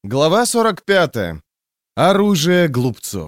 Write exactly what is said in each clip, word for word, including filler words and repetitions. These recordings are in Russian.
Глава сорок пятая. Оружие глупцов.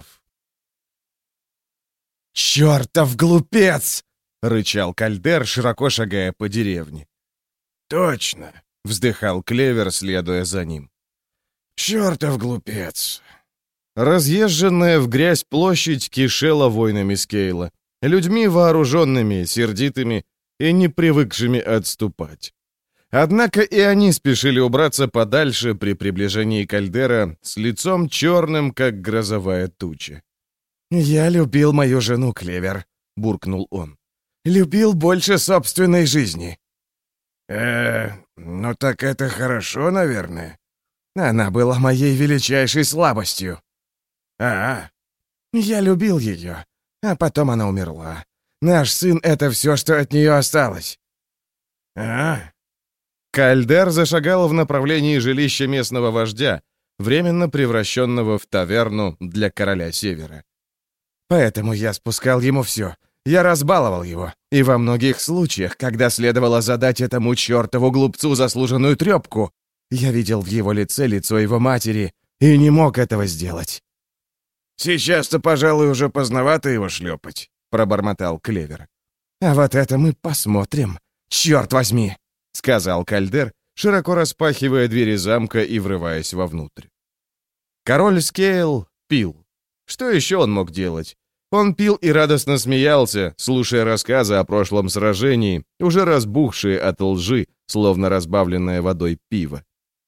«Чёртов глупец!» — рычал Кальдер, широко шагая по деревне. «Точно!» — вздыхал Клевер, следуя за ним. «Чёртов глупец!» Разъезженная в грязь площадь кишела воинами Скейла, людьми вооруженными, сердитыми и не привыкшими отступать. Однако и они спешили убраться подальше при приближении Кальдера с лицом черным, как грозовая туча. «Я любил мою жену, Клевер», — буркнул он. «Любил больше собственной жизни». «Э, ну так это хорошо, наверное. Она была моей величайшей слабостью». «А, я любил ее, а потом она умерла. Наш сын — это все, что от нее осталось». «А?» Кальдер зашагал в направлении жилища местного вождя, временно превращенного в таверну для короля Севера. «Поэтому я спускал ему все. Я разбаловал его. И во многих случаях, когда следовало задать этому чертову глупцу заслуженную трепку, я видел в его лице лицо его матери и не мог этого сделать». «Сейчас-то, пожалуй, уже поздновато его шлепать», — пробормотал Клевер. «А вот это мы посмотрим. Черт возьми!» — сказал Кальдер, широко распахивая двери замка и врываясь вовнутрь. Король Скейл пил. Что еще он мог делать? Он пил и радостно смеялся, слушая рассказы о прошлом сражении, уже разбухшие от лжи, словно разбавленное водой пиво.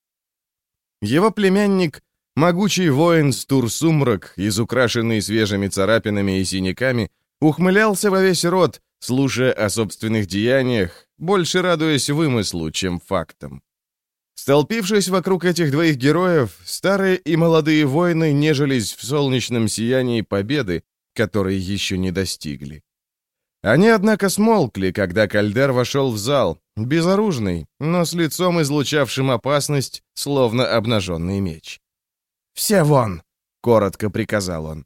Его племянник, могучий воин Стур-Сумрак, изукрашенный свежими царапинами и синяками, ухмылялся во весь рот, слушая о собственных деяниях, больше радуясь вымыслу, чем фактам. Столпившись вокруг этих двоих героев, старые и молодые воины нежились в солнечном сиянии победы, которой еще не достигли. Они, однако, смолкли, когда Кальдер вошел в зал, безоружный, но с лицом, излучавшим опасность, словно обнаженный меч. «Все вон!» — коротко приказал он.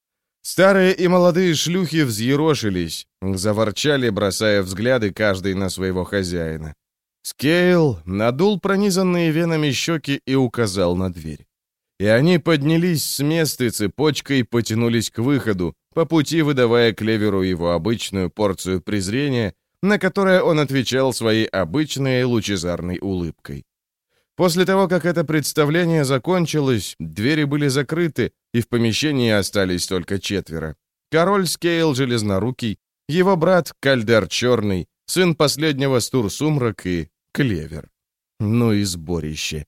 Старые и молодые шлюхи взъерошились, заворчали, бросая взгляды каждый на своего хозяина. Скейл надул пронизанные венами щеки и указал на дверь. И они поднялись с места и цепочкой потянулись к выходу, по пути выдавая Клеверу его обычную порцию презрения, на которое он отвечал своей обычной лучезарной улыбкой. После того, как это представление закончилось, двери были закрыты, и в помещении остались только четверо. Король Скейл Железнорукий, его брат Кальдер Черный, сын последнего Стур-Сумрак и Клевер. Ну и сборище.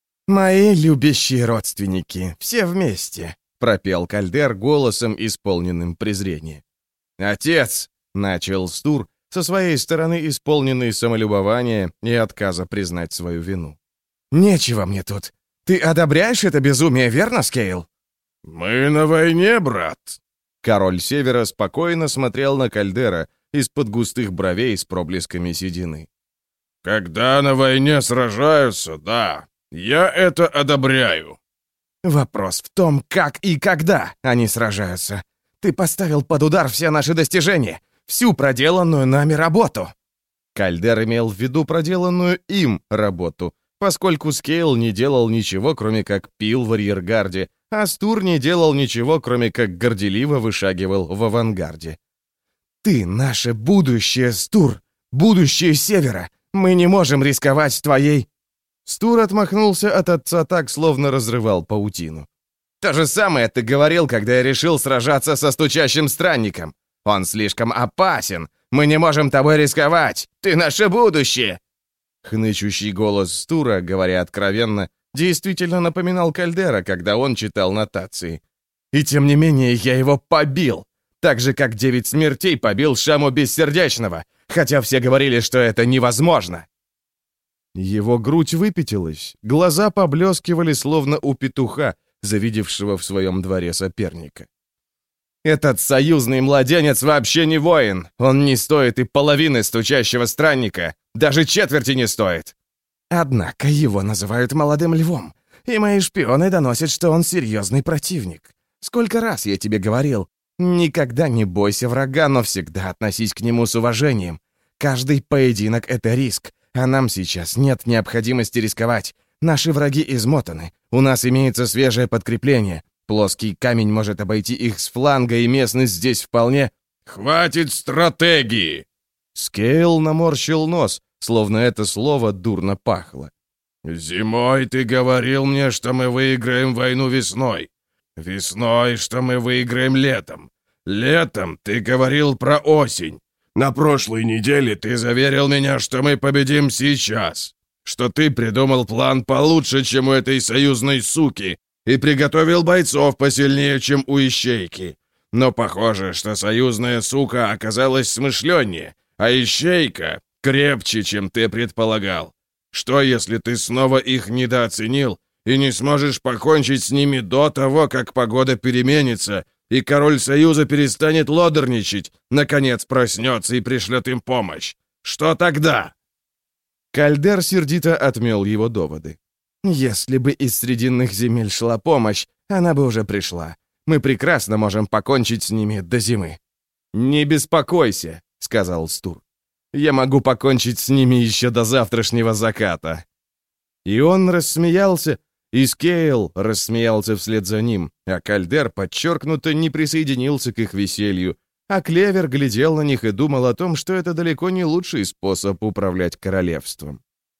«Мои любящие родственники, все вместе», — пропел Кальдер голосом, исполненным презрения. «Отец!» — начал Стур, со своей стороны исполненный самолюбования и отказа признать свою вину. «Нечего мне тут. Ты одобряешь это безумие, верно, Скейл?» «Мы на войне, брат!» Король Севера спокойно смотрел на Кальдера из-под густых бровей с проблесками седины. «Когда на войне сражаются, да, я это одобряю». «Вопрос в том, как и когда они сражаются. Ты поставил под удар все наши достижения, всю проделанную нами работу». Кальдер имел в виду проделанную им работу, поскольку Скейл не делал ничего, кроме как пил в арьергарде, а Стур не делал ничего, кроме как горделиво вышагивал в авангарде. «Ты наше будущее, Стур, будущее Севера. Мы не можем рисковать твоей...» Стур отмахнулся от отца так, словно разрывал паутину. «То же самое ты говорил, когда я решил сражаться со стучащим странником. Он слишком опасен. Мы не можем тобой рисковать. Ты наше будущее!» Хнычущий голос Стура, говоря откровенно, действительно напоминал Кальдера, когда он читал нотации. «И тем не менее я его побил, так же, как девять смертей побил Шаму Бессердечного, хотя все говорили, что это невозможно». Его грудь выпятилась, глаза поблескивали, словно у петуха, завидевшего в своем дворе соперника. «Этот союзный младенец вообще не воин. Он не стоит и половины стучащего странника. Даже четверти не стоит». «Однако его называют молодым львом, и мои шпионы доносят, что он серьезный противник. Сколько раз я тебе говорил, никогда не бойся врага, но всегда относись к нему с уважением. Каждый поединок — это риск, а нам сейчас нет необходимости рисковать. Наши враги измотаны, У нас имеется свежее подкрепление. Плоский камень может обойти их с фланга, и местность здесь вполне...» «Хватит стратегии!» Скейл наморщил нос, словно это слово дурно пахло. «Зимой ты говорил мне, что мы выиграем войну весной. Весной, что мы выиграем летом. Летом ты говорил про осень. На прошлой неделе ты заверил меня, что мы победим сейчас. Что ты придумал план получше, чем у этой союзной суки, и приготовил бойцов посильнее, чем у ищейки. Но похоже, что союзная сука оказалась смышленнее, а ищейка крепче, чем ты предполагал. Что, если ты снова их недооценил и не сможешь покончить с ними до того, как погода переменится, и король Союза перестанет лодорничать, наконец проснется и пришлет им помощь? Что тогда?» Кальдер сердито отмел его доводы. «Если бы из Срединных земель шла помощь, она бы уже пришла. Мы прекрасно можем покончить с ними до зимы». «Не беспокойся», — сказал Стур. «Я могу покончить с ними еще до завтрашнего заката». И он рассмеялся, и Скейл рассмеялся вслед за ним, а Кальдер подчеркнуто не присоединился к их веселью, а Клевер глядел на них и думал о том, что это далеко не лучший способ управлять королевством.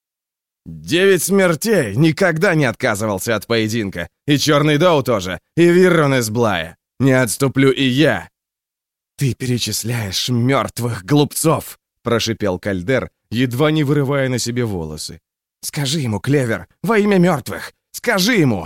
«Девять смертей никогда не отказывался от поединка, и Черный Доу тоже, и Виррон из Блая. Не отступлю и я». «Ты перечисляешь мертвых глупцов», — прошипел Кальдер, едва не вырывая на себе волосы. «Скажи ему, Клевер, во имя мертвых, скажи ему!»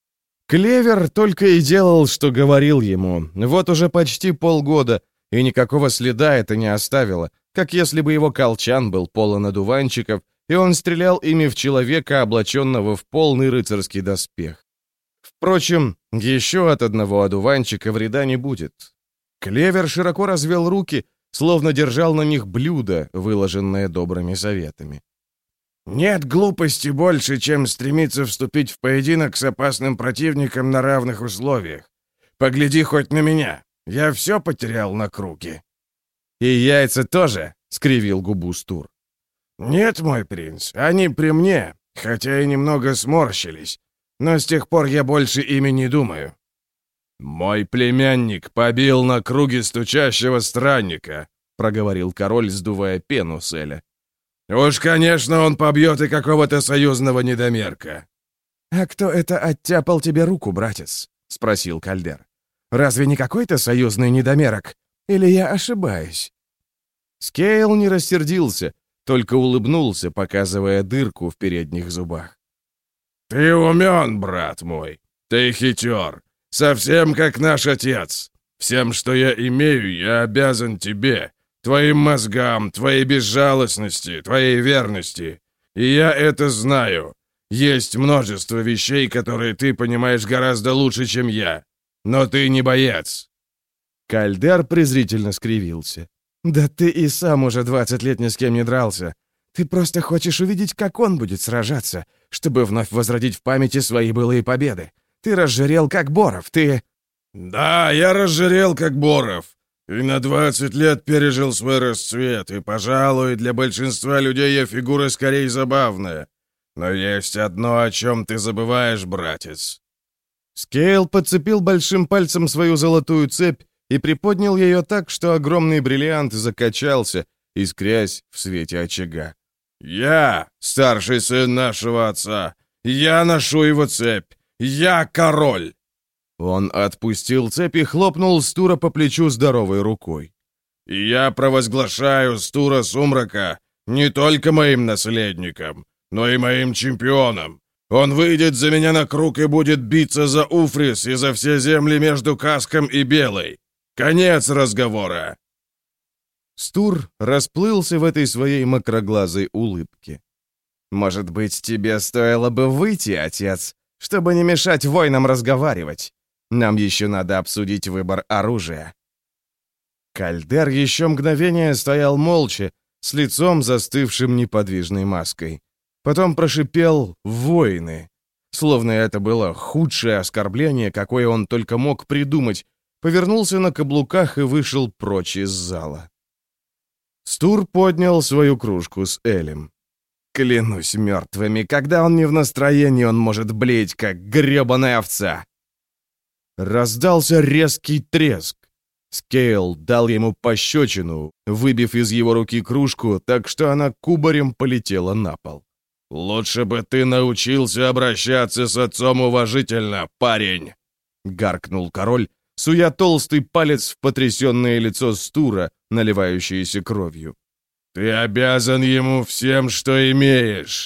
Клевер только и делал, что говорил ему, вот уже почти полгода, и никакого следа это не оставило, как если бы его колчан был полон одуванчиков, и он стрелял ими в человека, облаченного в полный рыцарский доспех. Впрочем, еще от одного одуванчика вреда не будет. Клевер широко развел руки, словно держал на них блюдо, выложенное добрыми советами. «Нет глупости больше, чем стремиться вступить в поединок с опасным противником на равных условиях. Погляди хоть на меня. Я все потерял на круге». «И яйца тоже?» — скривил губу Стур. «Нет, мой принц, они при мне, хотя и немного сморщились. Но с тех пор я больше ими не думаю». «Мой племянник побил на круге стучащего странника», — проговорил король, сдувая пену с Эля. «Уж, конечно, он побьет и какого-то союзного недомерка». «А кто это оттяпал тебе руку, братец?» — спросил Кальдер. «Разве не какой-то союзный недомерок? Или я ошибаюсь?» Скейл не рассердился, только улыбнулся, показывая дырку в передних зубах. «Ты умен, брат мой. Ты хитер. Совсем как наш отец. Всем, что я имею, я обязан тебе, твоим мозгам, твоей безжалостности, твоей верности. И я это знаю. Есть множество вещей, которые ты понимаешь гораздо лучше, чем я. Но ты не боец». Кальдер презрительно скривился. «Да ты и сам уже двадцать лет ни с кем не дрался. Ты просто хочешь увидеть, как он будет сражаться, чтобы вновь возродить в памяти свои былые победы. Ты разжирел, как Боров, ты...» «Да, я разжирел, как Боров. И на двадцать лет пережил свой расцвет, и, пожалуй, для большинства людей я фигура скорее забавная. Но есть одно, о чем ты забываешь, братец». Скейл подцепил большим пальцем свою золотую цепь и приподнял ее так, что огромный бриллиант закачался, искрясь в свете очага. «Я, старший сын нашего отца, я ношу его цепь, я король!» Он отпустил цепь и хлопнул Стура по плечу здоровой рукой. «И я провозглашаю Стура Сумрака не только моим наследником, но и моим чемпионом. Он выйдет за меня на круг и будет биться за Уфрис и за все земли между Каском и Белой. Конец разговора!» Стур расплылся в этой своей макроглазой улыбке. «Может быть, тебе стоило бы выйти, отец, чтобы не мешать воинам разговаривать? Нам еще надо обсудить выбор оружия». Кальдер еще мгновение стоял молча, с лицом застывшим неподвижной маской. Потом прошипел «воины», словно это было худшее оскорбление, какое он только мог придумать, повернулся на каблуках и вышел прочь из зала. Стур поднял свою кружку с Элем. Клянусь мертвыми, когда он не в настроении, он может блеять, как гребаная овца. Раздался резкий треск. Скейл дал ему пощечину, выбив из его руки кружку, так что она кубарем полетела на пол. «Лучше бы ты научился обращаться с отцом уважительно, парень!» — гаркнул король, суя толстый палец в потрясенное лицо Стура, наливающееся кровью. «Ты обязан ему всем, что имеешь!»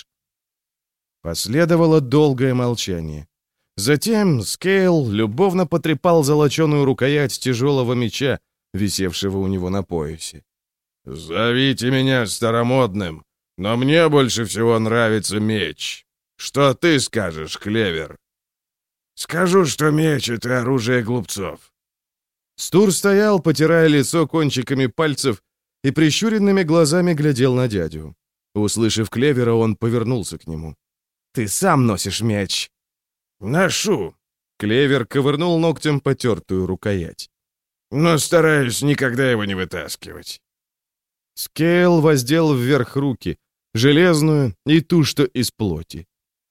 Последовало долгое молчание. Затем Скейл любовно потрепал золоченую рукоять тяжелого меча, висевшего у него на поясе. «Зовите меня старомодным, но мне больше всего нравится меч. Что ты скажешь, Клевер?» «Скажу, что меч — это оружие глупцов». Стур стоял, потирая лицо кончиками пальцев, и прищуренными глазами глядел на дядю. Услышав Клевера, он повернулся к нему. «Ты сам носишь меч». «Ношу». Клевер ковырнул ногтем потертую рукоять. «Но стараюсь никогда его не вытаскивать». Скейл воздел вверх руки, железную и ту, что из плоти.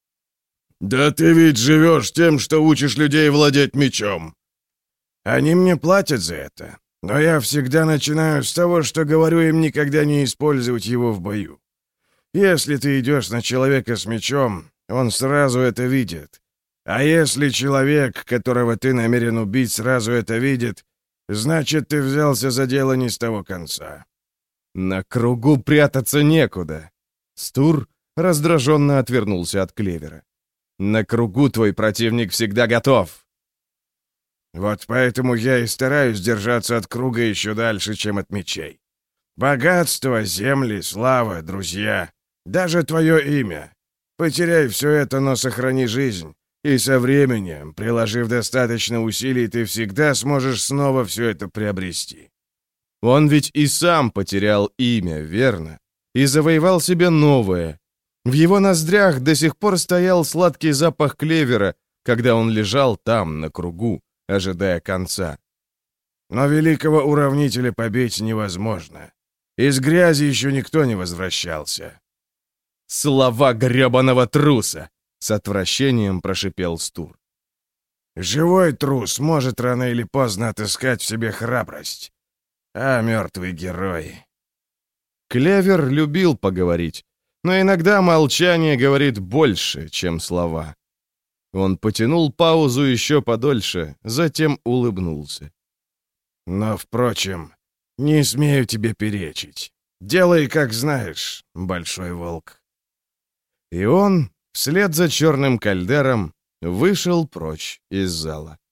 «Да ты ведь живешь тем, что учишь людей владеть мечом». «Они мне платят за это, но я всегда начинаю с того, что говорю им никогда не использовать его в бою. Если ты идешь на человека с мечом, он сразу это видит. А если человек, которого ты намерен убить, сразу это видит, значит, ты взялся за дело не с того конца». «На кругу прятаться некуда». Стур раздраженно отвернулся от Клевера. «На кругу твой противник всегда готов». «Вот поэтому я и стараюсь держаться от круга еще дальше, чем от мечей. Богатство, земли, слава, друзья, даже твое имя. Потеряй все это, но сохрани жизнь. И со временем, приложив достаточно усилий, ты всегда сможешь снова все это приобрести». Он ведь и сам потерял имя, верно? И завоевал себе новое. В его ноздрях до сих пор стоял сладкий запах клевера, когда он лежал там, на кругу, ожидая конца. Но великого уравнителя побить невозможно. Из грязи еще никто не возвращался. «Слова гребаного труса!» — с отвращением прошипел Стур. «Живой трус может рано или поздно отыскать в себе храбрость. А мертвый герой...» Клевер любил поговорить, но иногда молчание говорит больше, чем слова. Он потянул паузу еще подольше, затем улыбнулся. «Но, впрочем, не смею тебе перечить. Делай, как знаешь, большой волк». И он, вслед за черным кальдером, вышел прочь из зала.